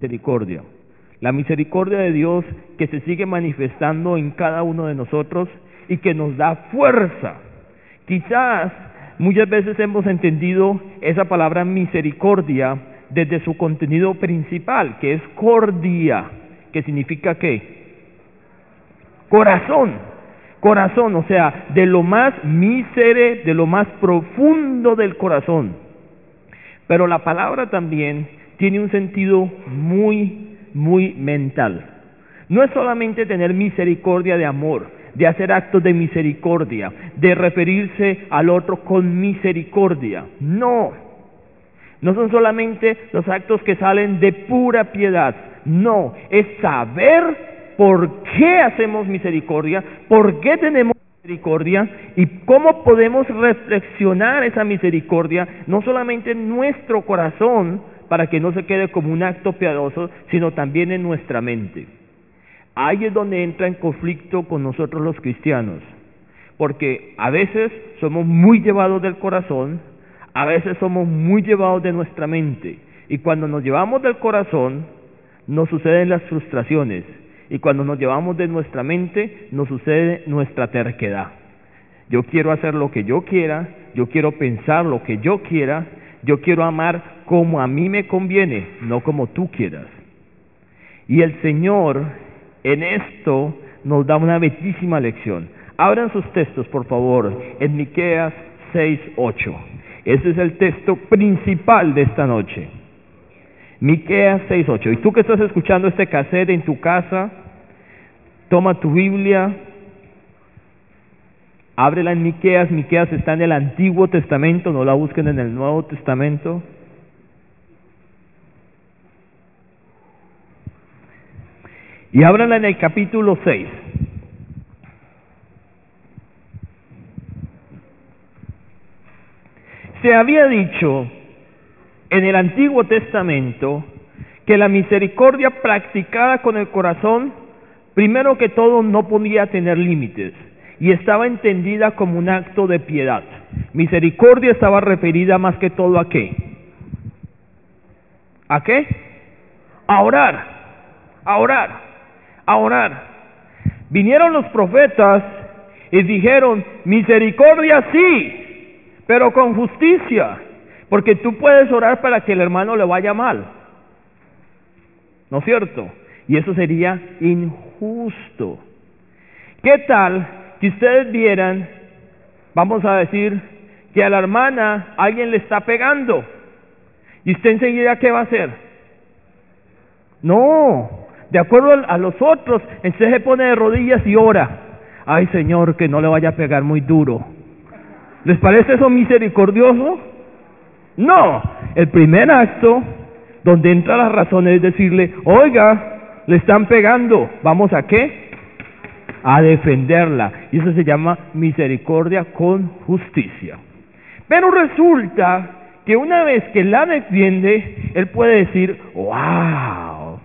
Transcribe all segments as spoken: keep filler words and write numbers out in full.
misericordia. La misericordia de Dios que se sigue manifestando en cada uno de nosotros y que nos da fuerza. Quizás muchas veces hemos entendido esa palabra misericordia desde su contenido principal, que es cordia, que significa ¿qué? Corazón, corazón, o sea, de lo más mísere, de lo más profundo del corazón. Pero la palabra también tiene un sentido muy, muy mental. No es solamente tener misericordia de amor, de hacer actos de misericordia, de referirse al otro con misericordia. No, no son solamente los actos que salen de pura piedad. No, es saber por qué hacemos misericordia, por qué tenemos misericordia y cómo podemos reflexionar esa misericordia, no solamente en nuestro corazón, para que no se quede como un acto piadoso, sino también en nuestra mente. Ahí es donde entra en conflicto con nosotros los cristianos, porque a veces somos muy llevados del corazón, a veces somos muy llevados de nuestra mente, y cuando nos llevamos del corazón, nos suceden las frustraciones, y cuando nos llevamos de nuestra mente, nos sucede nuestra terquedad. Yo quiero hacer lo que yo quiera, yo quiero pensar lo que yo quiera, yo quiero amar como a mí me conviene, no como tú quieras. Y el Señor en esto nos da una bellísima lección. Abran sus textos, por favor, en Miqueas seis ocho. Ese es el texto principal de esta noche. Miqueas seis ocho. Y tú que estás escuchando este cassette en tu casa, toma tu Biblia, ábrela en Miqueas. Miqueas está en el Antiguo Testamento, no la busquen en el Nuevo Testamento. Y ábranla en el capítulo seis. Se había dicho en el Antiguo Testamento que la misericordia practicada con el corazón, primero que todo, no podía tener límites y estaba entendida como un acto de piedad. Misericordia estaba referida más que todo ¿a qué? ¿A qué? A orar, a orar, a orar. Vinieron los profetas y dijeron, misericordia sí, pero con justicia, porque tú puedes orar para que el hermano le vaya mal, ¿no es cierto? Y eso sería injusto. ¿Qué tal que ustedes vieran, vamos a decir, que a la hermana alguien le está pegando? ¿Y usted enseguida qué va a hacer? No, de acuerdo a los otros, usted se pone de rodillas y ora. Ay, Señor, que no le vaya a pegar muy duro. ¿Les parece eso misericordioso? No, el primer acto donde entra la razón es decirle, oiga, le están pegando, ¿vamos a qué? A defenderla. Y eso se llama misericordia con justicia. Pero resulta que una vez que la defiende, él puede decir, wow,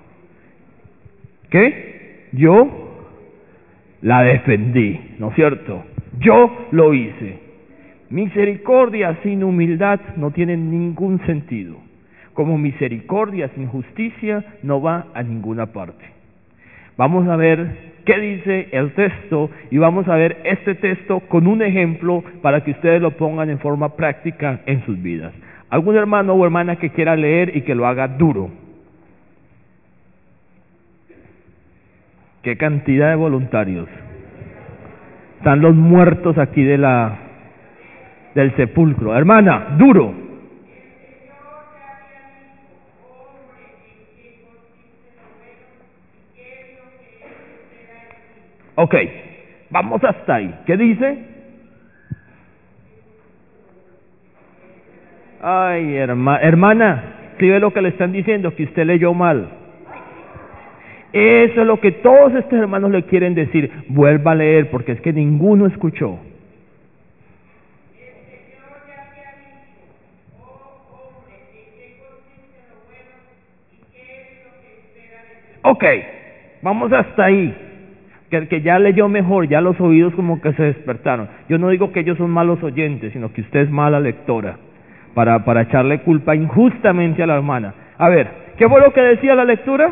¿qué? Yo la defendí, ¿no es cierto? Yo lo hice. Misericordia sin humildad no tiene ningún sentido. Como misericordia sin justicia no va a ninguna parte. Vamos a ver qué dice el texto y vamos a ver este texto con un ejemplo para que ustedes lo pongan en forma práctica en sus vidas. ¿Algún hermano o hermana que quiera leer y que lo haga duro? ¿Qué cantidad de voluntarios? Están los muertos aquí de la del sepulcro. Hermana, duro. Ok, vamos hasta ahí. ¿Qué dice? Ay, herma, hermana, ¿sí ve lo que le están diciendo? Que usted leyó mal. Eso es lo que todos estos hermanos le quieren decir. Vuelva a leer, porque es que ninguno escuchó. Ok, vamos hasta ahí. Que el que ya leyó mejor, ya los oídos como que se despertaron. Yo no digo que ellos son malos oyentes, sino que usted es mala lectora, para, para echarle culpa injustamente a la hermana. A ver, ¿Qué fue lo que decía la lectura?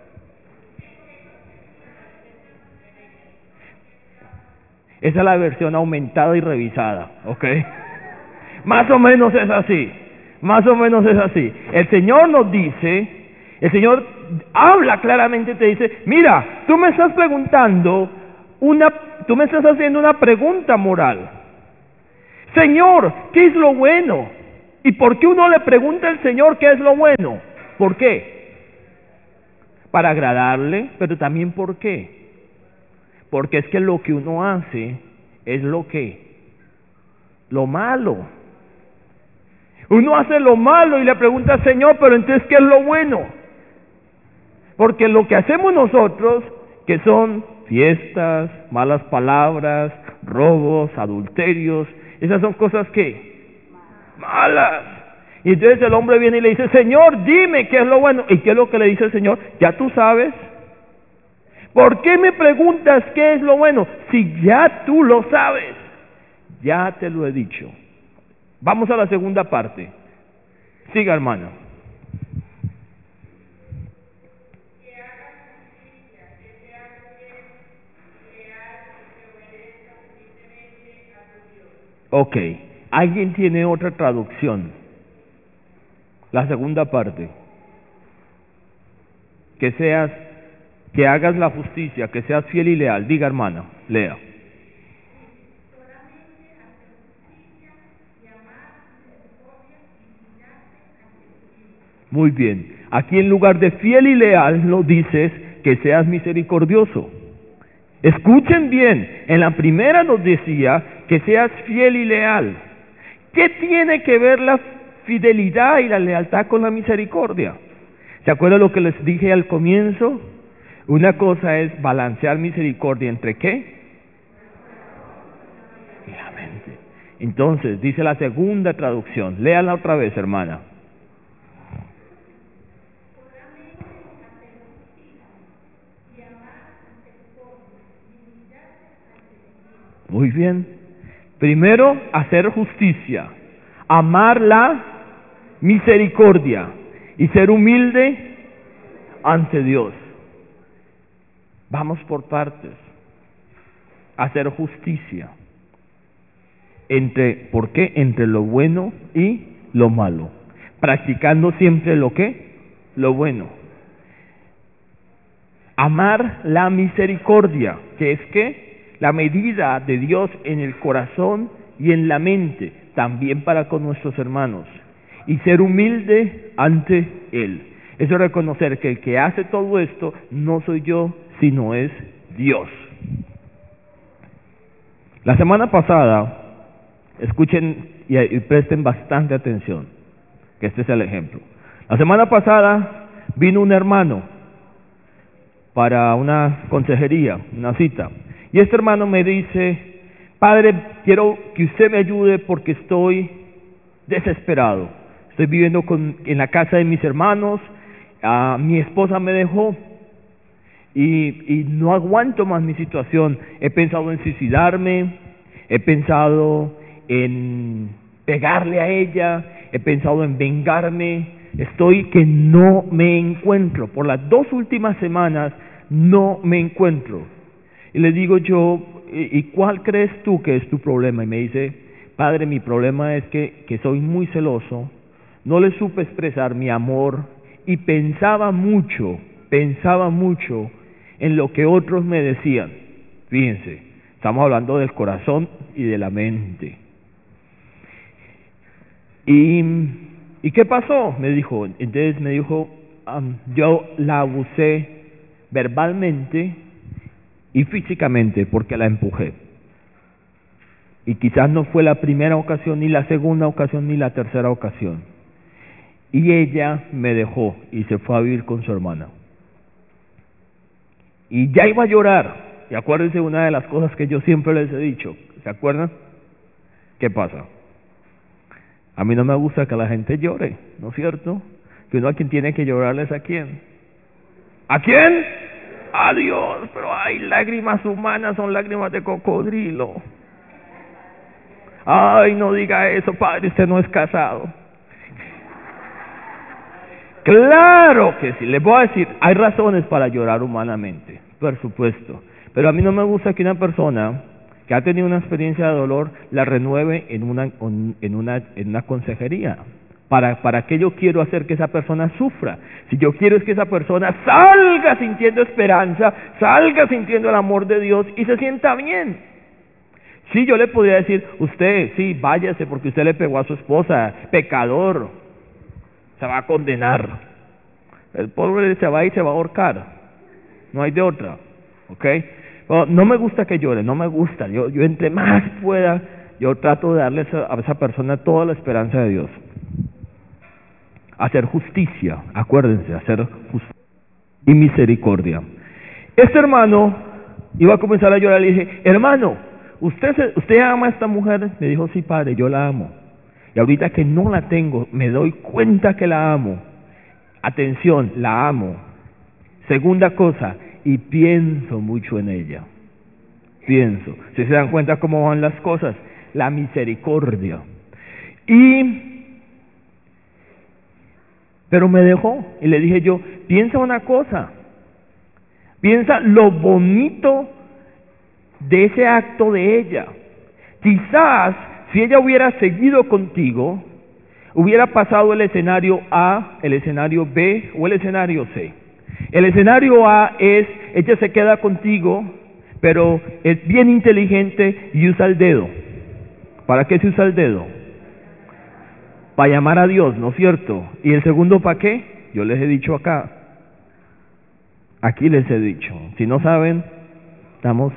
Esa es la versión aumentada y revisada, ¿ok? Más o menos es así, más o menos es así. El Señor nos dice, el Señor habla claramente, te dice, mira, tú me estás preguntando una, tú me estás haciendo una pregunta moral. Señor, ¿qué es lo bueno? ¿Y por qué uno le pregunta al Señor qué es lo bueno? ¿Por qué? Para agradarle, pero también ¿por qué? Porque es que lo que uno hace es lo que, lo malo. Uno hace lo malo y le pregunta al Señor, pero entonces ¿qué es lo bueno? Porque lo que hacemos nosotros, que son fiestas, malas palabras, robos, adulterios, esas son cosas que malas. Y entonces el hombre viene y le dice, Señor, dime qué es lo bueno. ¿Y qué es lo que le dice el Señor? Ya tú sabes. ¿Por qué me preguntas qué es lo bueno? Si ya tú lo sabes, ya te lo he dicho. Vamos a la segunda parte. Siga, hermano. Ok, ¿alguien tiene otra traducción? La segunda parte. Que seas, que hagas la justicia, que seas fiel y leal. Diga, hermana, lea. Muy bien. Aquí en lugar de fiel y leal, nos dices que seas misericordioso. Escuchen bien, en la primera nos decía que seas fiel y leal. ¿Qué tiene que ver la fidelidad y la lealtad con la misericordia? ¿Se acuerdan lo que les dije al comienzo? Una cosa es balancear misericordia entre qué y la mente. Entonces, dice la segunda traducción, léala otra vez, hermana. Muy bien. Primero, hacer justicia, amar la misericordia y ser humilde ante Dios. Vamos por partes. Hacer justicia. Entre, ¿por qué? Entre lo bueno y lo malo. Practicando siempre lo que, lo bueno. Amar la misericordia, que es que la medida de Dios en el corazón y en la mente, también para con nuestros hermanos. Y ser humilde ante Él. Eso es reconocer que el que hace todo esto no soy yo, sino es Dios. La semana pasada, escuchen y, y presten bastante atención, que este es el ejemplo. La semana pasada vino un hermano para una consejería, una cita. Y este hermano me dice, padre, quiero que usted me ayude porque estoy desesperado. Estoy viviendo con, en la casa de mis hermanos, uh, mi esposa me dejó y, y no aguanto más mi situación. He pensado en suicidarme, he pensado en pegarle a ella, he pensado en vengarme. Estoy que no me encuentro. Por las dos últimas semanas no me encuentro. Y le digo yo, ¿y cuál crees tú que es tu problema? Y me dice, padre, mi problema es que, que soy muy celoso, no le supe expresar mi amor y pensaba mucho, pensaba mucho en lo que otros me decían. Fíjense, estamos hablando del corazón y de la mente. ¿Y, ¿y qué pasó? Me dijo, entonces me dijo, um, yo la abusé verbalmente y físicamente porque la empujé. Y quizás no fue la primera ocasión, ni la segunda ocasión, ni la tercera ocasión. Y ella me dejó y se fue a vivir con su hermana. Y ya iba a llorar. Y acuérdense una de las cosas que yo siempre les he dicho. ¿Se acuerdan? ¿Qué pasa? A mí no me gusta que la gente llore, ¿no es cierto? Que uno a quien tiene que llorarles a quién. ¿A quién? A Dios. Pero hay lágrimas humanas, son lágrimas de cocodrilo. Ay, no diga eso, padre, usted no es casado. Claro que sí, les voy a decir, hay razones para llorar humanamente, por supuesto, pero a mí no me gusta que una persona que ha tenido una experiencia de dolor la renueve en una, en una, en una consejería. ¿Para, ¿Para qué yo quiero hacer que esa persona sufra? Si yo quiero es que esa persona salga sintiendo esperanza, salga sintiendo el amor de Dios y se sienta bien. Sí, yo le podría decir, usted, sí, váyase porque usted le pegó a su esposa, pecador, se va a condenar. El pobre se va y se va a ahorcar, no hay de otra, ¿ok? Bueno, no me gusta que llore, no me gusta, yo, yo entre más pueda, yo trato de darle a esa persona toda la esperanza de Dios. Hacer justicia, acuérdense, hacer justicia y misericordia. Este hermano iba a comenzar a llorar, le dije, hermano, ¿usted, se, ¿usted ama a esta mujer? Me dijo, sí, padre, yo la amo. Y ahorita que no la tengo, me doy cuenta que la amo. Atención, la amo. Segunda cosa, y pienso mucho en ella. Pienso. Si se dan cuenta cómo van las cosas, la misericordia. Y... Pero me dejó y le dije yo, piensa una cosa, piensa lo bonito de ese acto de ella. Quizás si ella hubiera seguido contigo, hubiera pasado el escenario A, el escenario B o el escenario C. El escenario A es, ella se queda contigo, pero es bien inteligente y usa el dedo. ¿Para qué se usa el dedo? Para llamar a Dios, ¿no es cierto? ¿Y el segundo para qué? Yo les he dicho acá. Aquí les he dicho. Si no saben, estamos...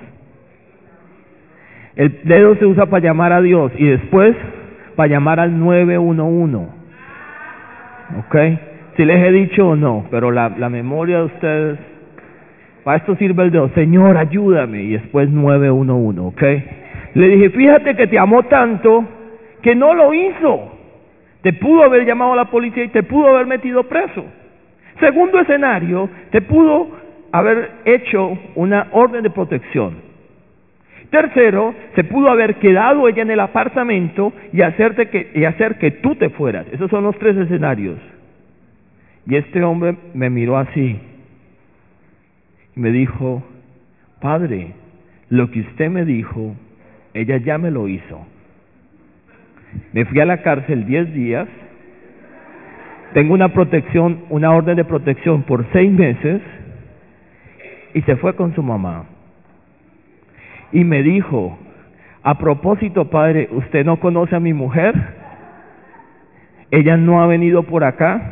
El dedo se usa para llamar a Dios y después para llamar al nueve uno uno. ¿Ok? Si les he dicho o no, pero la, la memoria de ustedes... Para esto sirve el dedo. Señor, ayúdame. Y después nueve uno uno, ¿ok? Le dije, fíjate que te amó tanto que no lo hizo. Te pudo haber llamado a la policía y te pudo haber metido preso. Segundo escenario, te pudo haber hecho una orden de protección. Tercero, se pudo haber quedado ella en el apartamento y, hacerte que, y hacer que tú te fueras. Esos son los tres escenarios. Y este hombre me miró así y me dijo, padre, lo que usted me dijo, ella ya me lo hizo. Me fui a la cárcel diez días, tengo una protección, una orden de protección por seis meses y se fue con su mamá. Y me dijo, a propósito, padre, ¿usted no conoce a mi mujer? ¿Ella no ha venido por acá?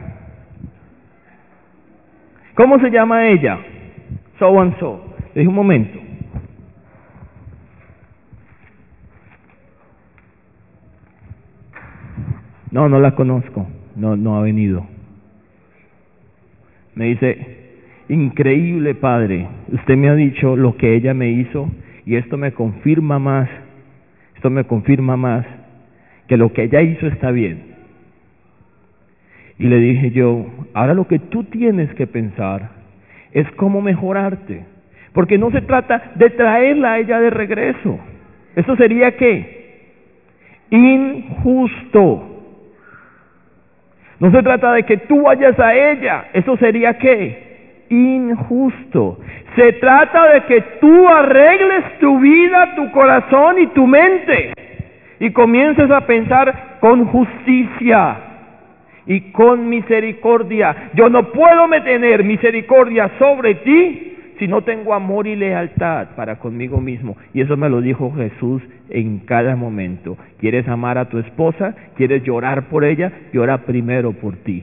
¿Cómo se llama ella? So and so. Le dije, un momento. No, no la conozco, no, no ha venido. Me dice, increíble padre, usted me ha dicho lo que ella me hizo y esto me confirma más, esto me confirma más que lo que ella hizo está bien. Y le dije yo, ahora lo que tú tienes que pensar es cómo mejorarte, porque no se trata de traerla a ella de regreso. ¿Eso sería qué? Injusto. No se trata de que tú vayas a ella, eso sería ¿qué? Injusto. Se trata de que tú arregles tu vida, tu corazón y tu mente y comiences a pensar con justicia y con misericordia. Yo no puedo tener misericordia sobre ti si no tengo amor y lealtad para conmigo mismo. Y eso me lo dijo Jesús en cada momento. ¿Quieres amar a tu esposa? ¿Quieres llorar por ella? Llora primero por ti.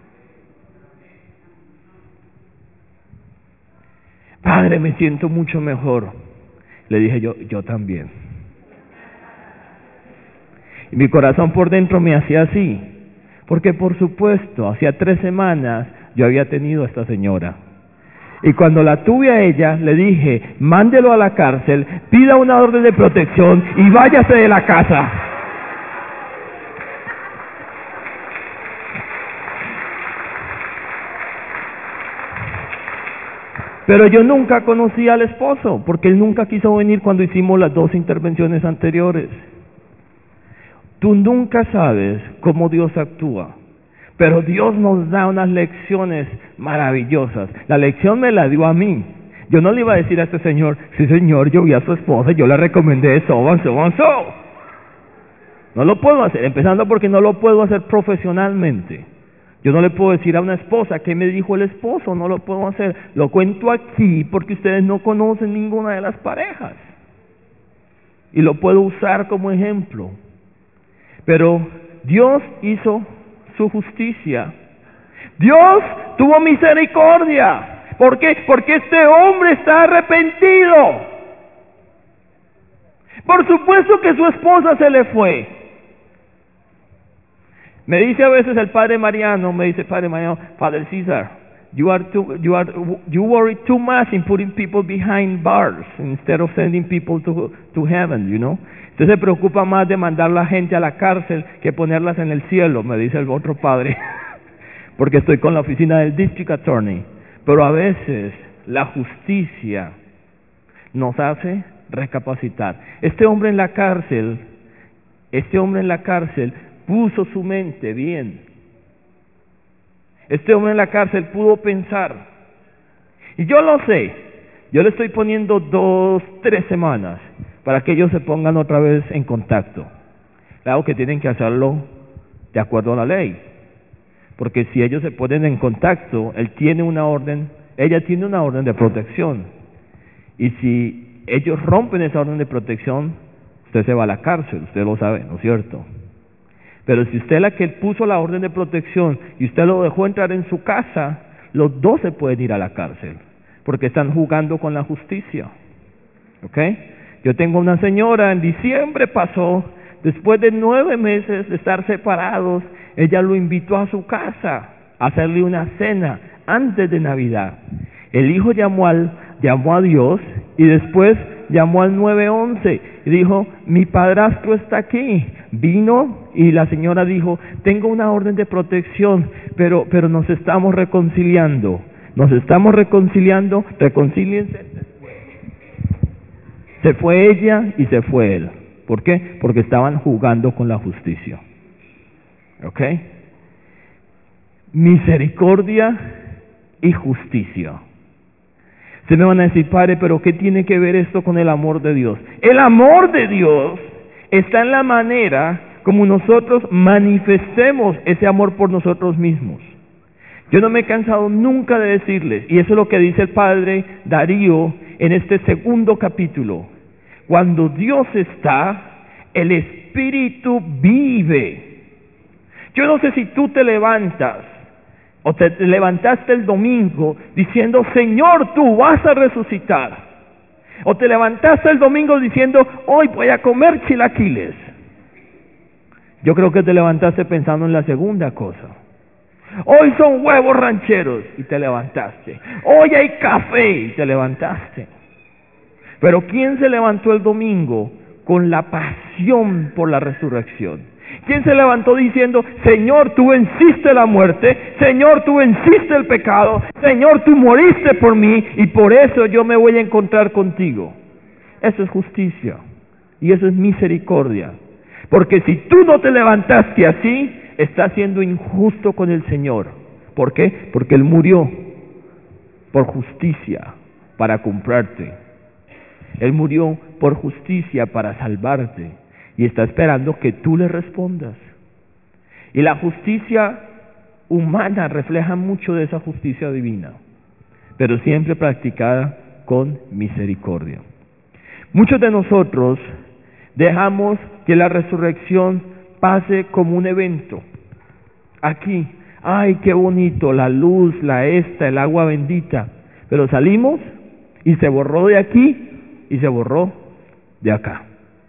Padre, me siento mucho mejor. Le dije yo, yo también. Y mi corazón por dentro me hacía así. Porque por supuesto, hacía tres semanas yo había tenido a esta señora. Y cuando la tuve a ella, le dije, mándelo a la cárcel, pida una orden de protección y váyase de la casa. Pero yo nunca conocí al esposo, porque él nunca quiso venir cuando hicimos las dos intervenciones anteriores. Tú nunca sabes cómo Dios actúa. Pero Dios nos da unas lecciones maravillosas. La lección me la dio a mí. Yo no le iba a decir a este señor, sí señor, yo vi a su esposa, yo le recomendé so and so and so. No lo puedo hacer, empezando porque no lo puedo hacer profesionalmente. Yo no le puedo decir a una esposa qué me dijo el esposo, no lo puedo hacer. Lo cuento aquí porque ustedes no conocen ninguna de las parejas. Y lo puedo usar como ejemplo. Pero Dios hizo su justicia. Dios tuvo misericordia. ¿Por qué? Porque este hombre está arrepentido. Por supuesto que su esposa se le fue. Me dice a veces el padre Mariano, me dice padre Mariano, Father Cesar, you are too, you are, you worry too much in putting people behind bars instead of sending people to, to heaven, you know. Usted se preocupa más de mandar a la gente a la cárcel que ponerlas en el cielo, me dice el otro padre, porque estoy con la oficina del District Attorney. Pero a veces la justicia nos hace recapacitar. Este hombre en la cárcel, este hombre en la cárcel puso su mente bien. Este hombre en la cárcel pudo pensar. Y yo lo sé, yo le estoy poniendo dos, tres semanas para que ellos se pongan otra vez en contacto. Claro que tienen que hacerlo de acuerdo a la ley. Porque si ellos se ponen en contacto, él tiene una orden, ella tiene una orden de protección. Y si ellos rompen esa orden de protección, usted se va a la cárcel, usted lo sabe, ¿no es cierto? Pero si usted es la que puso la orden de protección y usted lo dejó entrar en su casa, los dos se pueden ir a la cárcel, porque están jugando con la justicia. ¿Ok? Yo tengo una señora, en diciembre pasó, después de nueve meses de estar separados, ella lo invitó a su casa a hacerle una cena antes de Navidad. El hijo llamó, al, llamó a Dios y después llamó al nueve once y dijo, mi padrastro está aquí. Vino y la señora dijo, tengo una orden de protección, pero, pero nos estamos reconciliando. Nos estamos reconciliando, reconcíliense. Se fue ella y se fue él. ¿Por qué? Porque estaban jugando con la justicia. ¿Ok? Misericordia y justicia. Ustedes me van a decir, padre, pero ¿qué tiene que ver esto con el amor de Dios? El amor de Dios está en la manera como nosotros manifestemos ese amor por nosotros mismos. Yo no me he cansado nunca de decirles, y eso es lo que dice el padre Darío en este segundo capítulo. Cuando Dios está, el Espíritu vive. Yo no sé si tú te levantas o te levantaste el domingo diciendo, Señor, tú vas a resucitar. O te levantaste el domingo diciendo, hoy voy a comer chilaquiles. Yo creo que te levantaste pensando en la segunda cosa. Hoy son huevos rancheros y te levantaste. Hoy hay café y te levantaste. Pero ¿quién se levantó el domingo con la pasión por la resurrección? ¿Quién se levantó diciendo, Señor, tú venciste la muerte, Señor, tú venciste el pecado, Señor, tú moriste por mí y por eso yo me voy a encontrar contigo? Eso es justicia y eso es misericordia. Porque si tú no te levantaste así, estás siendo injusto con el Señor. ¿Por qué? Porque Él murió por justicia para comprarte. Él murió por justicia para salvarte. Y está esperando que tú le respondas. Y la justicia humana refleja mucho de esa justicia divina, pero siempre practicada con misericordia. Muchos de nosotros dejamos que la resurrección pase como un evento. Aquí, ay, qué bonito, la luz, la esta, el agua bendita. Pero salimos y se borró de aquí y se borró de acá.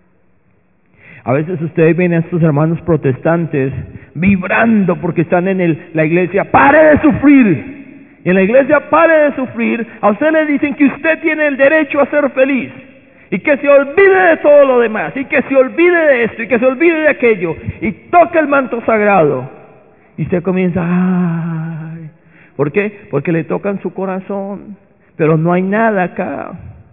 A veces ustedes ven a estos hermanos protestantes vibrando porque están en el, la iglesia, ¡pare de sufrir! Y en la iglesia, ¡pare de sufrir! A usted le dicen que usted tiene el derecho a ser feliz y que se olvide de todo lo demás y que se olvide de esto y que se olvide de aquello y toque el manto sagrado y usted comienza, ¡ay! ¿Por qué? Porque le tocan su corazón, pero no hay nada acá,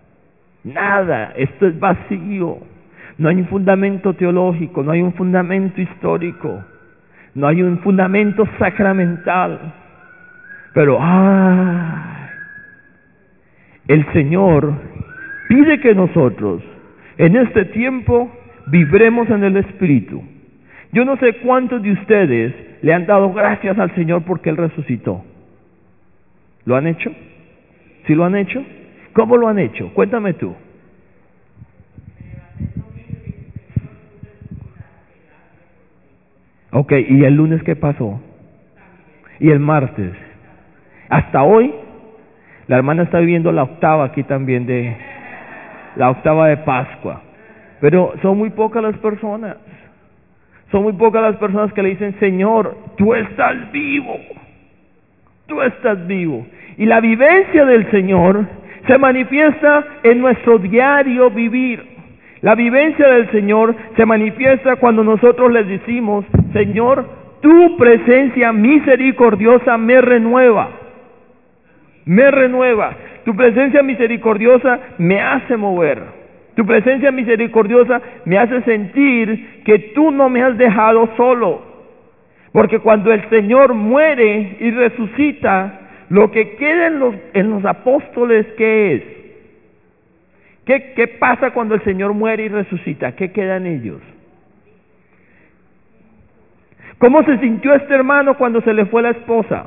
nada, esto es vacío. No hay un fundamento teológico, no hay un fundamento histórico. no hay un fundamento sacramental. Pero, ¡ay! El Señor pide que nosotros, en este tiempo, vibremos en el Espíritu. Yo no sé cuántos de ustedes le han dado gracias al Señor porque Él resucitó. ¿Lo han hecho? ¿Sí lo han hecho? ¿Cómo lo han hecho? Cuéntame tú. Ok, ¿y el lunes qué pasó? ¿Y el martes? Hasta hoy, la hermana está viviendo la octava aquí también de la octava de Pascua. Pero son muy pocas las personas. Son muy pocas las personas que le dicen, Señor, tú estás vivo. Tú estás vivo. Y la vivencia del Señor se manifiesta en nuestro diario vivir. La vivencia del Señor se manifiesta cuando nosotros les decimos, Señor, tu presencia misericordiosa me renueva. Me renueva. Tu presencia misericordiosa me hace mover. Tu presencia misericordiosa me hace sentir que tú no me has dejado solo. Porque cuando el Señor muere y resucita, lo que queda en los, en los apóstoles, ¿qué es? ¿Qué, ¿Qué pasa cuando el Señor muere y resucita? ¿Qué queda en ellos? ¿Cómo se sintió este hermano cuando se le fue la esposa?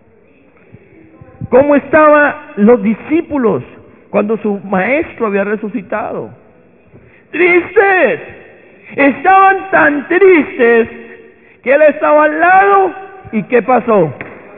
¿Cómo estaban los discípulos cuando su maestro había resucitado? Tristes. Estaban tan tristes que él estaba al lado. ¿Y qué pasó?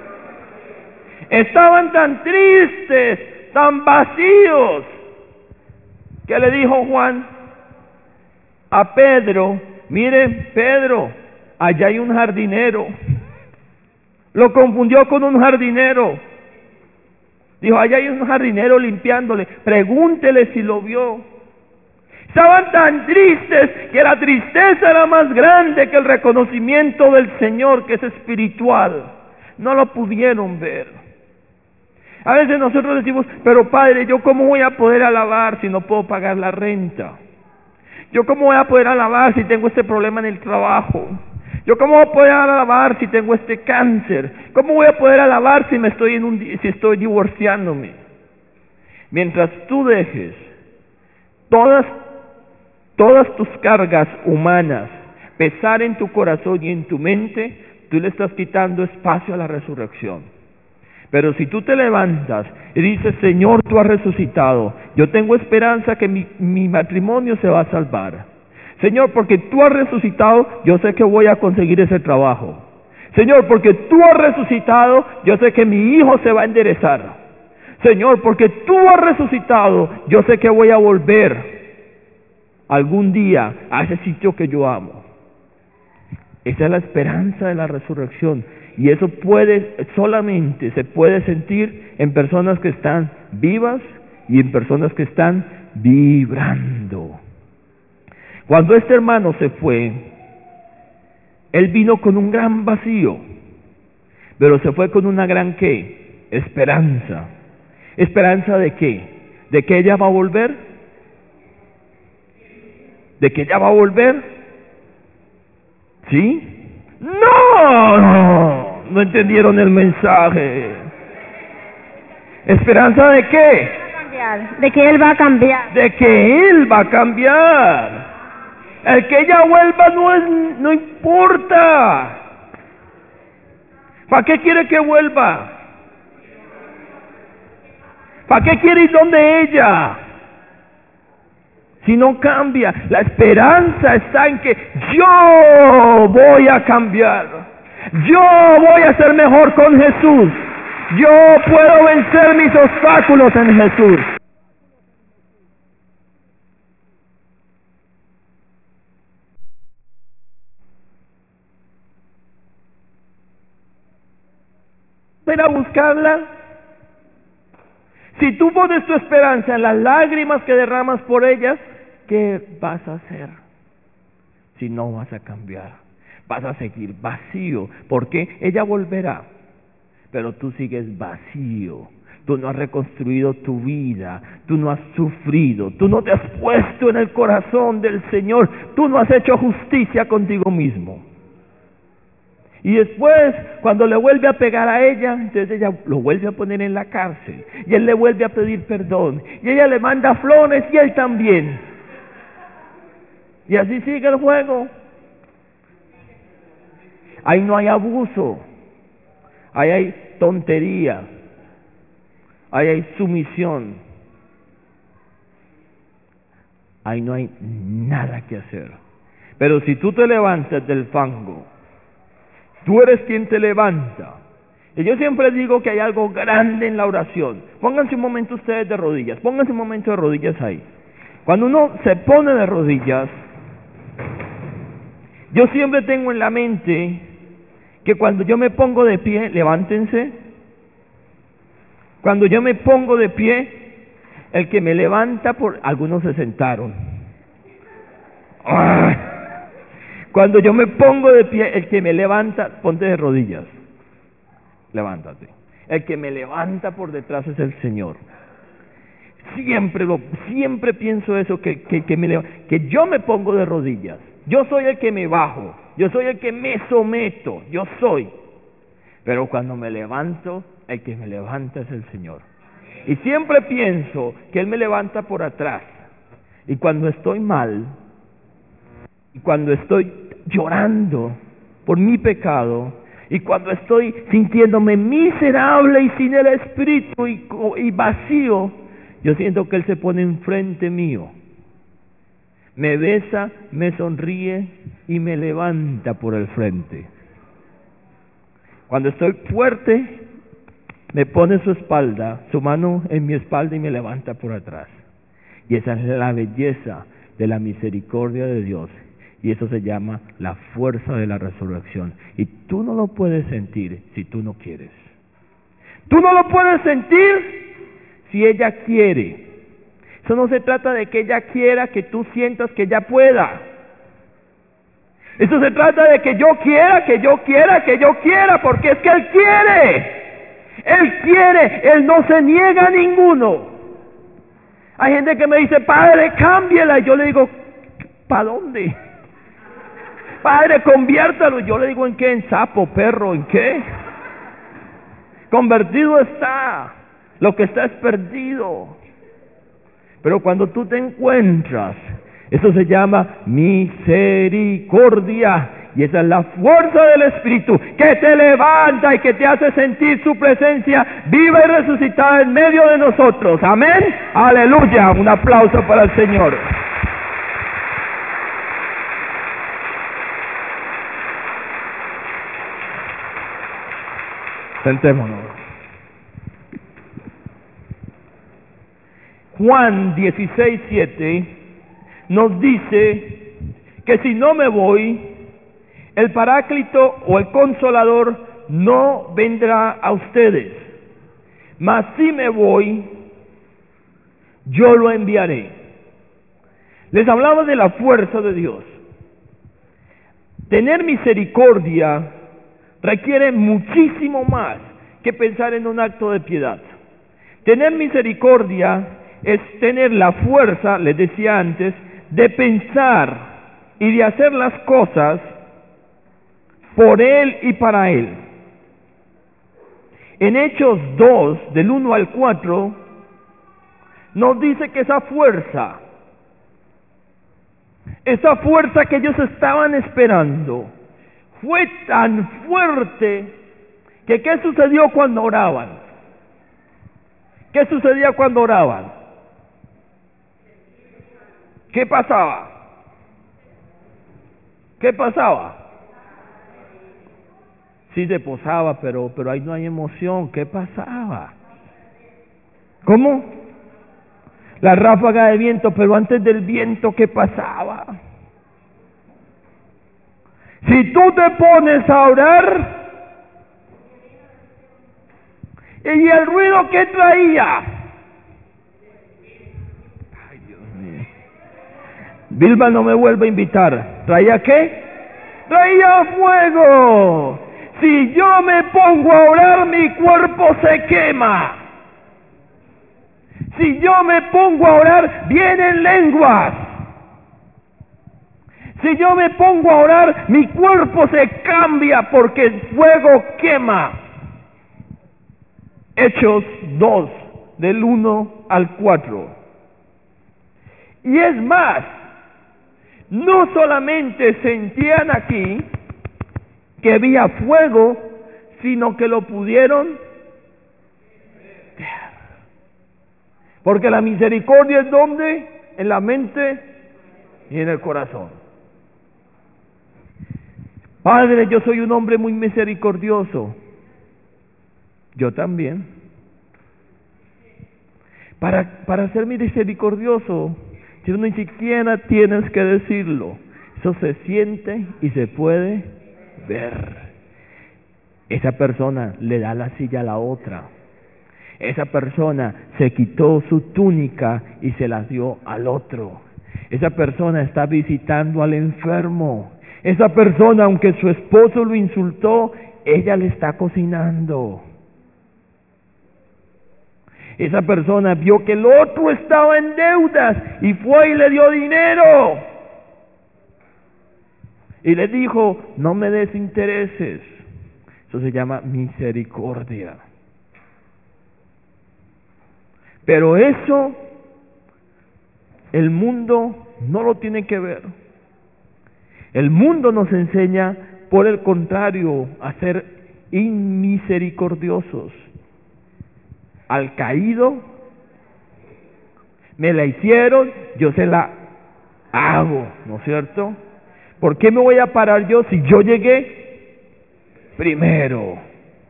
Estaban tan tristes, tan vacíos, que le dijo Juan a Pedro, mire Pedro, allá hay un jardinero. Lo confundió con un jardinero. Dijo, allá hay un jardinero limpiándole, pregúntele si lo vio. Estaban tan tristes que la tristeza era más grande que el reconocimiento del Señor, que es espiritual. No lo pudieron ver. A veces nosotros decimos, pero Padre, ¿yo cómo voy a poder alabar si no puedo pagar la renta? ¿Yo cómo voy a poder alabar si tengo este problema en el trabajo? ¿Yo cómo voy a poder alabar si tengo este cáncer? ¿Cómo voy a poder alabar si me estoy en un si estoy divorciándome? Mientras tú dejes todas todas tus cargas humanas pesar en tu corazón y en tu mente, tú le estás quitando espacio a la resurrección. Pero si tú te levantas y dices, Señor, tú has resucitado, yo tengo esperanza que mi, mi matrimonio se va a salvar. Señor, porque tú has resucitado, yo sé que voy a conseguir ese trabajo. Señor, porque tú has resucitado, yo sé que mi hijo se va a enderezar. Señor, porque tú has resucitado, yo sé que voy a volver algún día a ese sitio que yo amo. Esa es la esperanza de la resurrección. Y eso puede, solamente se puede sentir en personas que están vivas y en personas que están vibrando. Cuando este hermano se fue, él vino con un gran vacío, pero se fue con una gran ¿qué? Esperanza. ¿Esperanza de qué? ¿De que ella va a volver? ¿De que ella va a volver? ¿Sí? ¡No! No, no entendieron el mensaje. ¿Esperanza de qué? De que Él va a cambiar. De que Él va a cambiar. El que ella vuelva no es, no importa. ¿Para qué quiere que vuelva? ¿Para qué quiere ir donde ella? Si no cambia, la esperanza está en que yo voy a cambiar. Yo voy a ser mejor con Jesús. Yo puedo vencer mis obstáculos en Jesús. Ven a buscarla. Si tú pones tu esperanza en las lágrimas que derramas por ellas, ¿qué vas a hacer? Si no vas a cambiar, vas a seguir vacío, porque ella volverá, pero tú sigues vacío. Tú no has reconstruido tu vida, tú no has sufrido, tú no te has puesto en el corazón del Señor, tú no has hecho justicia contigo mismo. Y después, cuando le vuelve a pegar a ella, entonces ella lo vuelve a poner en la cárcel. Y él le vuelve a pedir perdón. Y ella le manda flores y él también. Y así sigue el juego. Ahí no hay abuso. Ahí hay tontería. Ahí hay sumisión. Ahí no hay nada que hacer. Pero si tú te levantas del fango, tú eres quien te levanta. Y yo siempre digo que hay algo grande en la oración. Pónganse un momento ustedes de rodillas. Pónganse un momento de rodillas ahí. Cuando uno se pone de rodillas, yo siempre tengo en la mente que cuando yo me pongo de pie, levántense. Cuando yo me pongo de pie, el que me levanta, por algunos se sentaron. ¡Ah! Cuando yo me pongo de pie, el que me levanta, ponte de rodillas, levántate. El que me levanta por detrás es el Señor. Siempre lo, siempre pienso eso, que, que, que, me, que yo me pongo de rodillas. Yo soy el que me bajo, yo soy el que me someto, yo soy. Pero cuando me levanto, el que me levanta es el Señor. Y siempre pienso que Él me levanta por atrás. Y cuando estoy mal, y cuando estoy llorando por mi pecado, y cuando estoy sintiéndome miserable y sin el Espíritu y, y vacío, yo siento que Él se pone enfrente mío, me besa, me sonríe y me levanta por el frente. Cuando estoy fuerte, me pone su espalda, su mano en mi espalda y me levanta por atrás. Y esa es la belleza de la misericordia de Dios. Y eso se llama la fuerza de la resurrección. Y tú no lo puedes sentir si tú no quieres. Tú no lo puedes sentir si ella quiere. Eso no se trata de que ella quiera, que tú sientas que ella pueda. Eso se trata de que yo quiera, que yo quiera, que yo quiera, porque es que Él quiere. Él quiere, Él no se niega a ninguno. Hay gente que me dice, Padre, cámbiela. Y yo le digo, ¿para dónde? Padre, conviértalo. Yo le digo, ¿en qué? ¿En sapo, perro? ¿En qué? Convertido está. Lo que está es perdido. Pero cuando tú te encuentras, eso se llama misericordia. Y esa es la fuerza del Espíritu que te levanta y que te hace sentir su presencia viva y resucitada en medio de nosotros. Amén. Aleluya. Un aplauso para el Señor. Sentémonos. Juan dieciséis, siete nos dice que si no me voy, el Paráclito o el Consolador no vendrá a ustedes. Mas si me voy, yo lo enviaré. Les hablaba de la fuerza de Dios. Tener misericordia requiere muchísimo más que pensar en un acto de piedad. Tener misericordia es tener la fuerza, les decía antes, de pensar y de hacer las cosas por Él y para Él. En Hechos dos, del uno al cuatro, nos dice que esa fuerza, esa fuerza que ellos estaban esperando, fue tan fuerte que ¿qué sucedió cuando oraban? ¿Qué sucedía cuando oraban? ¿Qué pasaba? ¿Qué pasaba? Sí se posaba, pero, pero ahí no hay emoción. ¿Qué pasaba? ¿Cómo? La ráfaga de viento, pero antes del viento, ¿qué pasaba? Si tú te pones a orar, ¿y el ruido que traía? Ay, Dios mío. Vilma no me vuelve a invitar. ¿Traía qué? Traía fuego. Si yo me pongo a orar, mi cuerpo se quema. Si yo me pongo a orar, vienen lenguas. Si yo me pongo a orar, mi cuerpo se cambia porque el fuego quema. Hechos dos, del uno al cuatro. Y es más, no solamente sentían aquí que había fuego, sino que lo pudieron ver. Porque la misericordia es donde, en la mente y en el corazón. Padre, yo soy un hombre muy misericordioso. Yo también. Para, para ser misericordioso, tú ni siquiera tienes que decirlo. Eso se siente y se puede ver. Esa persona le da la silla a la otra. Esa persona se quitó su túnica y se la dio al otro. Esa persona está visitando al enfermo. Esa persona, aunque su esposo lo insultó, ella le está cocinando. Esa persona vio que el otro estaba en deudas y fue y le dio dinero. Y le dijo, no me des intereses. Eso se llama misericordia. Pero eso el mundo no lo tiene que ver. El mundo nos enseña, por el contrario, a ser inmisericordiosos. Al caído, me la hicieron, yo se la hago, ¿no es cierto? ¿Por qué me voy a parar yo si yo llegué primero?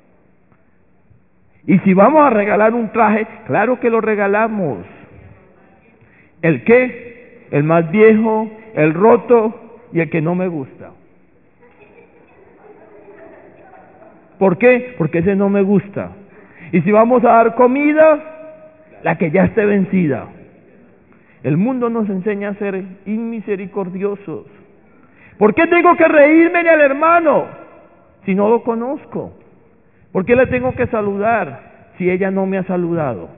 Y si vamos a regalar un traje, claro que lo regalamos. ¿El qué? El más viejo, el roto y el que no me gusta. ¿Por qué? Porque ese no me gusta. Y si vamos a dar comida, la que ya esté vencida. El mundo nos enseña a ser inmisericordiosos. ¿Por qué tengo que reírme al hermano si no lo conozco? ¿Por qué le tengo que saludar si ella no me ha saludado?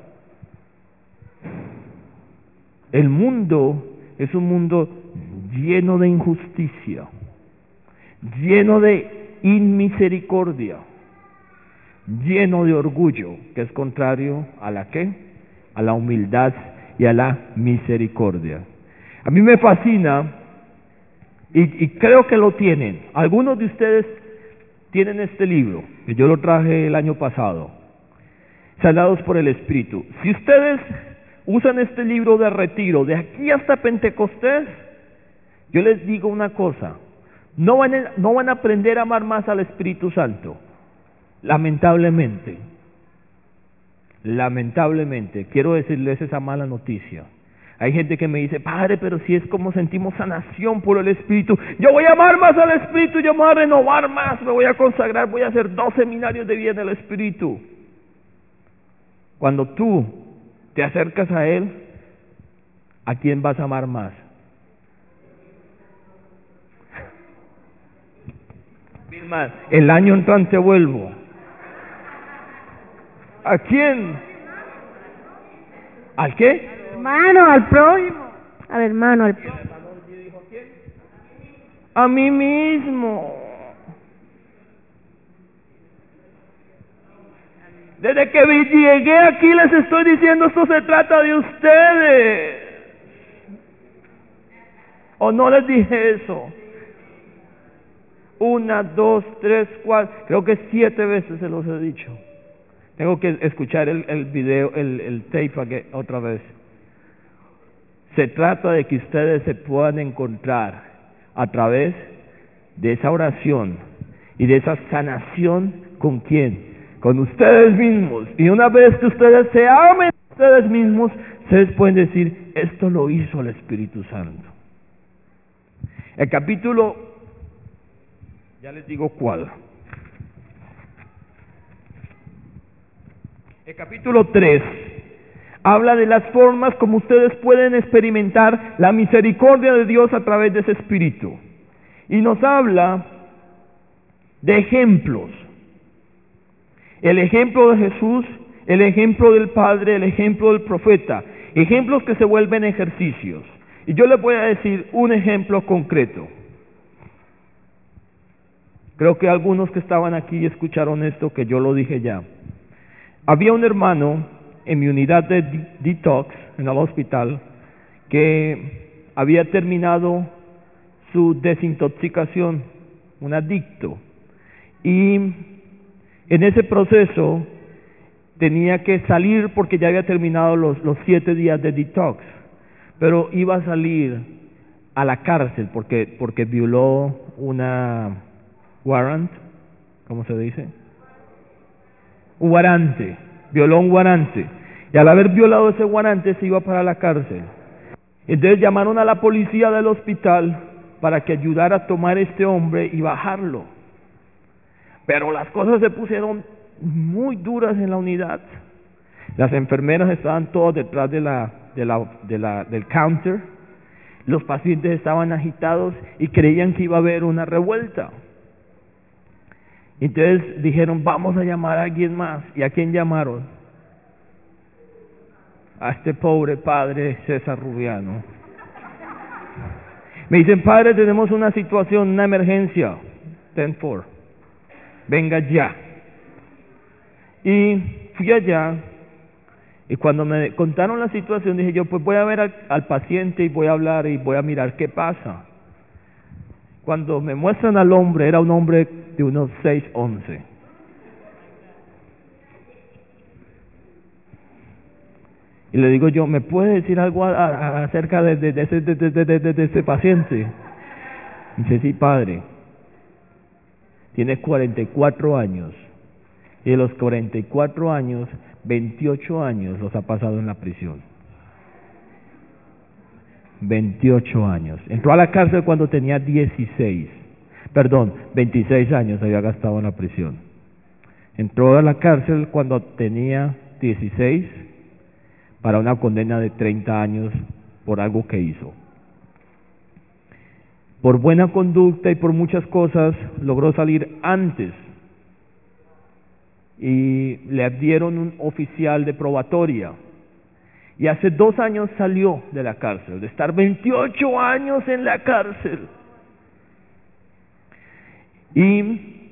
El mundo es un mundo lleno de injusticia, lleno de inmisericordia, lleno de orgullo, que es contrario a la ¿qué? A la humildad y a la misericordia. A mí me fascina, y, y creo que lo tienen, algunos de ustedes tienen este libro, que yo lo traje el año pasado, Sanados por el Espíritu. Si ustedes usan este libro de retiro, de aquí hasta Pentecostés, yo les digo una cosa, no van a, no van a aprender a amar más al Espíritu Santo. Lamentablemente, lamentablemente, quiero decirles esa mala noticia. Hay gente que me dice, padre, pero si es como sentimos sanación por el Espíritu, yo voy a amar más al Espíritu, yo me voy a renovar más, me voy a consagrar, voy a hacer dos seminarios de vida del Espíritu. Cuando tú te acercas a Él, ¿a quién vas a amar más? Vilma, el año entrante vuelvo. ¿A quién? ¿Al qué? Hermano, al prójimo. Al hermano, al prójimo. A mí mismo. Desde que llegué aquí les estoy diciendo, esto se trata de ustedes. ¿O no les dije eso? Una, dos, tres, cuatro, creo que siete veces se los he dicho. Tengo que escuchar el, el video, el, el tape otra vez. Se trata de que ustedes se puedan encontrar a través de esa oración y de esa sanación, ¿con quién? Con ustedes mismos. Y una vez que ustedes se amen a ustedes mismos, ustedes pueden decir, esto lo hizo el Espíritu Santo. El capítulo, ya les digo cuál. El capítulo tres habla de las formas como ustedes pueden experimentar la misericordia de Dios a través de ese Espíritu. Y nos habla de ejemplos. El ejemplo de Jesús, el ejemplo del Padre, el ejemplo del profeta. Ejemplos que se vuelven ejercicios. Y yo les voy a decir un ejemplo concreto. Creo que algunos que estaban aquí escucharon esto, que yo lo dije ya. Había un hermano en mi unidad de de- detox, en el hospital, que había terminado su desintoxicación, un adicto. Y en ese proceso tenía que salir porque ya había terminado los, los siete días de detox, pero iba a salir a la cárcel porque, porque violó una warrant, ¿cómo se dice? Un guarante, violó un guarante, y al haber violado ese guarante se iba para la cárcel. Entonces llamaron a la policía del hospital para que ayudara a tomar a este hombre y bajarlo. Pero las cosas se pusieron muy duras en la unidad. Las enfermeras estaban todas detrás de la, de la, de la, del counter. Los pacientes estaban agitados y creían que iba a haber una revuelta. Entonces dijeron, vamos a llamar a alguien más. ¿Y a quién llamaron? A este pobre padre César Rubiano. Me dicen, padre, tenemos una situación, una emergencia. ten cuatro. Venga ya. Y fui allá, y cuando me contaron la situación, dije yo, pues voy a ver al, al paciente y voy a hablar y voy a mirar qué pasa. Cuando me muestran al hombre, era un hombre de unos seis once. Y le digo yo, ¿me puede decir algo a, a, acerca de, de, de, ese, de, de, de, de, de ese paciente? Dice, sí, padre. Tiene cuarenta y cuatro años. Y de los cuarenta y cuatro años, veintiocho años los ha pasado en la prisión. veintiocho años. Entró a la cárcel cuando tenía dieciséis. Perdón, veintiséis años había gastado en la prisión. Entró a la cárcel cuando tenía dieciséis para una condena de treinta años por algo que hizo. Por buena conducta y por muchas cosas logró salir antes y le dieron un oficial de probatoria. Y hace dos años salió de la cárcel, de estar veintiocho años en la cárcel. Y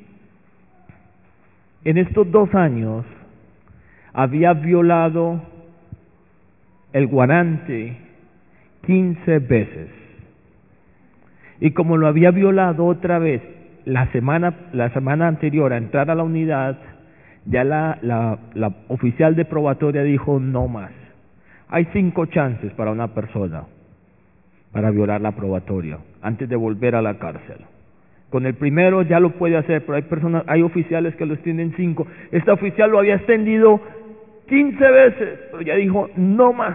en estos dos años había violado el guarante quince veces. Y como lo había violado otra vez la semana, la semana anterior a entrar a la unidad, ya la, la, la oficial de probatoria dijo no más. Hay cinco chances para una persona para violar la probatoria antes de volver a la cárcel. Con el primero ya lo puede hacer, pero hay personas, hay oficiales que los tienen cinco. Esta oficial lo había extendido quince veces, pero ya dijo no más.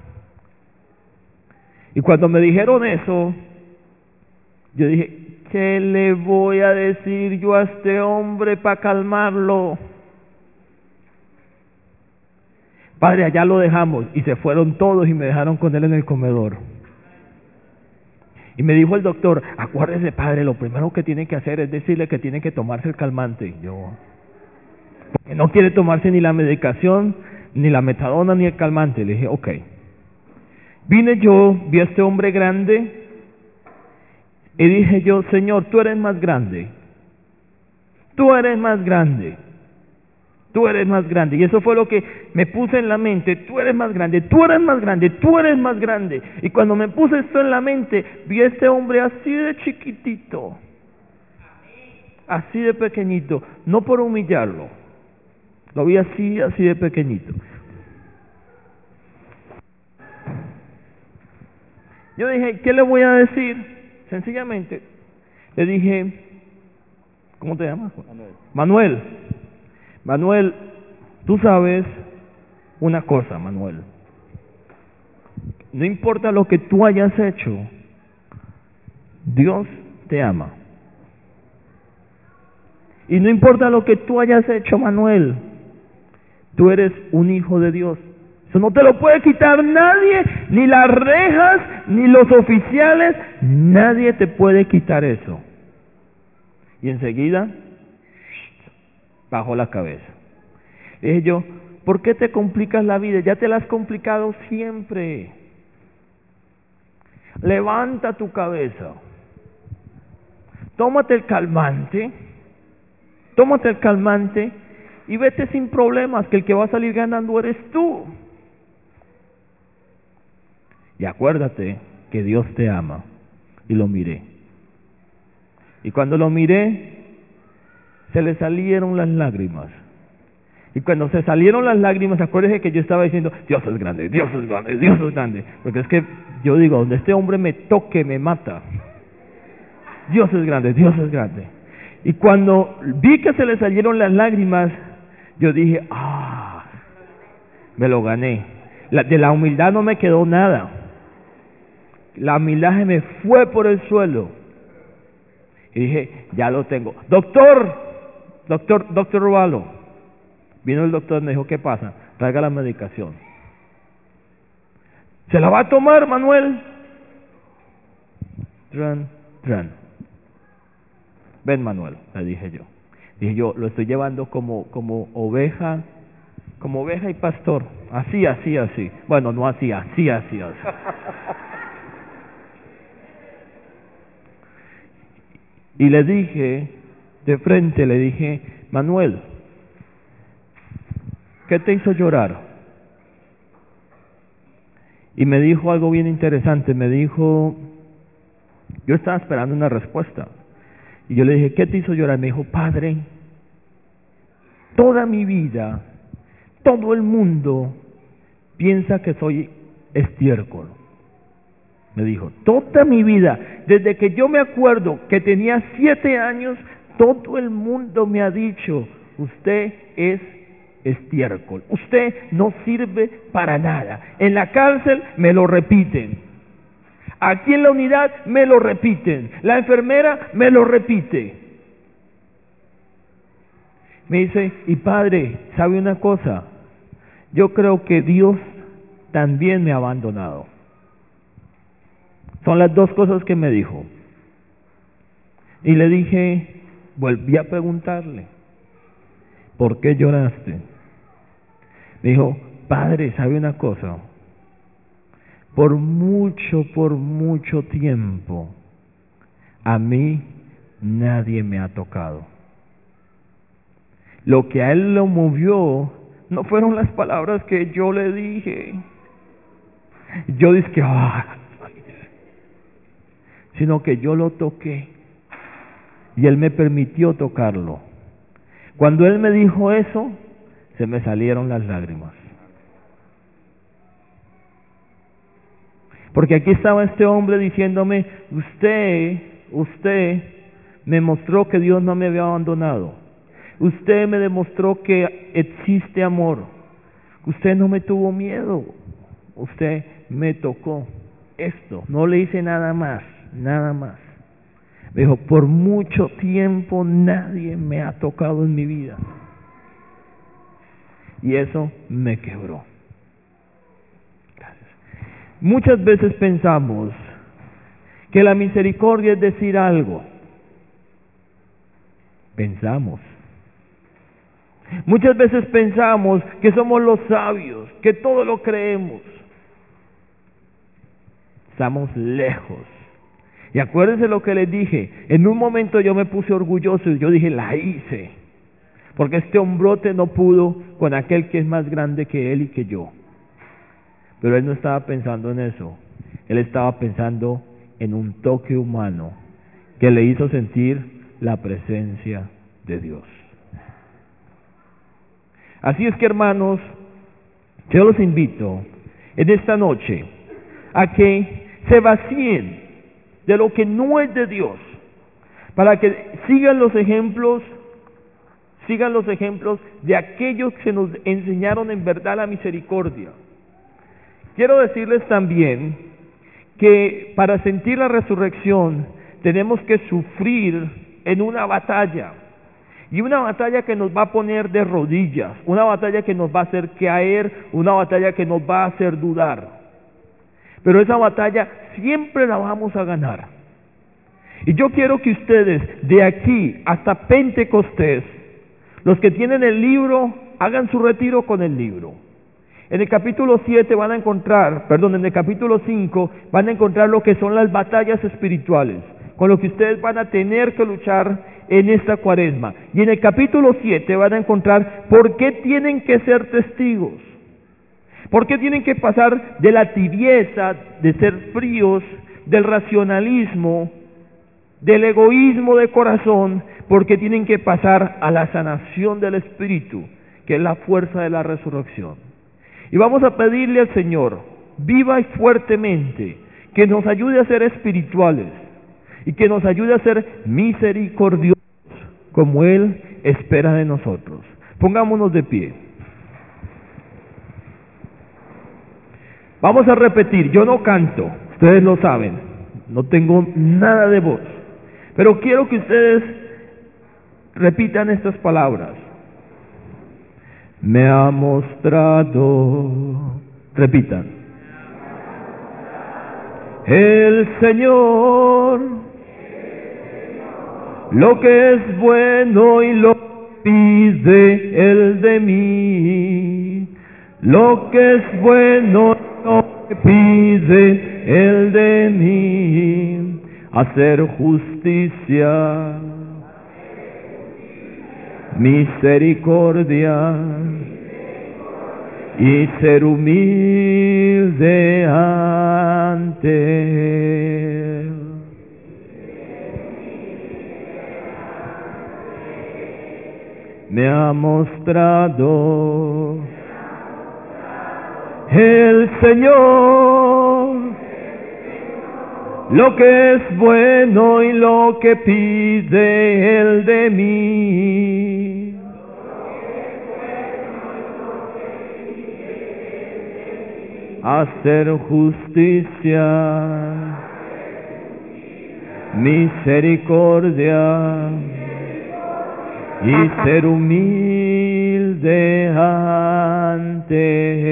Y cuando me dijeron eso, yo dije, ¿qué le voy a decir yo a este hombre para calmarlo? Padre, allá lo dejamos, y se fueron todos y me dejaron con él en el comedor. Y me dijo el doctor, acuérdese, padre, lo primero que tiene que hacer es decirle que tiene que tomarse el calmante. Yo, porque no quiere tomarse ni la medicación, ni la metadona, ni el calmante. Le dije, ok. Vine yo, vi a este hombre grande, y dije yo, Señor, tú eres más grande. Tú eres más grande. Tú eres más grande. Y eso fue lo que me puse en la mente. Tú eres más grande, tú eres más grande, tú eres más grande. Y cuando me puse esto en la mente, vi a este hombre así de chiquitito. Así de pequeñito. No por humillarlo. Lo vi así, así de pequeñito. Yo dije, ¿qué le voy a decir? Sencillamente, le dije, ¿cómo te llamas? Manuel. Manuel. Manuel, tú sabes una cosa, Manuel. No importa lo que tú hayas hecho, Dios te ama. Y no importa lo que tú hayas hecho, Manuel, tú eres un hijo de Dios. Eso no te lo puede quitar nadie, ni las rejas, ni los oficiales, nadie te puede quitar eso. Y enseguida bajó la cabeza. Le dije yo, ¿por qué te complicas la vida? Ya te la has complicado siempre. Levanta tu cabeza. Tómate el calmante tómate el calmante y vete sin problemas, que el que va a salir ganando eres tú. Y acuérdate que Dios te ama. Y lo miré. Y cuando lo miré, se le salieron las lágrimas. Y cuando se salieron las lágrimas, acuérdese que yo estaba diciendo, Dios es grande, Dios es grande, Dios es grande. Porque es que yo digo, donde este hombre me toque, me mata. Dios es grande, Dios es grande. Y cuando vi que se le salieron las lágrimas, yo dije, ah, me lo gané. La, de la humildad no me quedó nada. La humildad se me fue por el suelo. Y dije, ya lo tengo. Doctor, doctor, doctor Rubalo. Vino el doctor y me dijo, ¿qué pasa? Traiga la medicación. ¿Se la va a tomar, Manuel? Tran, tran. Ven, Manuel, le dije yo. Dije yo, lo estoy llevando como, como oveja, como oveja y pastor. Así, así, así. Bueno, no así, así, así, así. Y le dije, de frente le dije, Manuel, ¿qué te hizo llorar? Y me dijo algo bien interesante, me dijo, yo estaba esperando una respuesta. Y yo le dije, ¿qué te hizo llorar? Me dijo, padre, toda mi vida, todo el mundo piensa que soy estiércol. Me dijo, toda mi vida, desde que yo me acuerdo que tenía siete años, todo el mundo me ha dicho, usted es estiércol, usted no sirve para nada. En la cárcel me lo repiten, aquí en la unidad me lo repiten, la enfermera me lo repite. Me dice, y padre, ¿sabe una cosa? Yo creo que Dios también me ha abandonado. Son las dos cosas que me dijo. Y le dije, volví a preguntarle, ¿por qué lloraste? Me dijo, padre, ¿sabe una cosa? Por mucho, por mucho tiempo, a mí nadie me ha tocado. Lo que a él lo movió no fueron las palabras que yo le dije. Yo dije, ah, sino que yo lo toqué y él me permitió tocarlo. Cuando él me dijo eso, se me salieron las lágrimas. Porque aquí estaba este hombre diciéndome, usted, usted me mostró que Dios no me había abandonado. Usted me demostró que existe amor. Usted no me tuvo miedo. Usted me tocó esto. No le hice nada más, nada más. Me dijo, por mucho tiempo nadie me ha tocado en mi vida. Y eso me quebró. Gracias. Muchas veces pensamos que la misericordia es decir algo. Pensamos. Muchas veces pensamos que somos los sabios, que todo lo creemos. Estamos lejos. Y acuérdense lo que les dije, en un momento yo me puse orgulloso y yo dije, la hice. Porque este hombrote no pudo con aquel que es más grande que él y que yo. Pero él no estaba pensando en eso. Él estaba pensando en un toque humano que le hizo sentir la presencia de Dios. Así es que, hermanos, yo los invito en esta noche a que se vacíen de lo que no es de Dios, para que sigan los ejemplos, sigan los ejemplos de aquellos que nos enseñaron en verdad la misericordia. Quiero decirles también que para sentir la resurrección tenemos que sufrir en una batalla, y una batalla que nos va a poner de rodillas, una batalla que nos va a hacer caer, una batalla que nos va a hacer dudar. Pero esa batalla siempre la vamos a ganar. Y yo quiero que ustedes, de aquí hasta Pentecostés, los que tienen el libro, hagan su retiro con el libro. En el capítulo siete van a encontrar, perdón, en el capítulo cinco van a encontrar lo que son las batallas espirituales, con lo que ustedes van a tener que luchar en esta cuaresma. Y en el capítulo siete van a encontrar por qué tienen que ser testigos. ¿Por qué tienen que pasar de la tibieza, de ser fríos, del racionalismo, del egoísmo de corazón? ¿Por qué tienen que pasar a la sanación del Espíritu, que es la fuerza de la resurrección? Y vamos a pedirle al Señor, viva y fuertemente, que nos ayude a ser espirituales y que nos ayude a ser misericordiosos, como Él espera de nosotros. Pongámonos de pie. Vamos a repetir, yo no canto, ustedes lo saben, no tengo nada de voz, pero quiero que ustedes repitan estas palabras. Me ha mostrado, repitan, el Señor, lo que es bueno y lo que pide Él de mí, lo que es bueno y lo que pide Él de mí, hacer justicia, misericordia y ser humilde ante Él. Me ha mostrado el Señor lo que es bueno y lo que pide Él de mí, hacer justicia, misericordia y ser humilde ante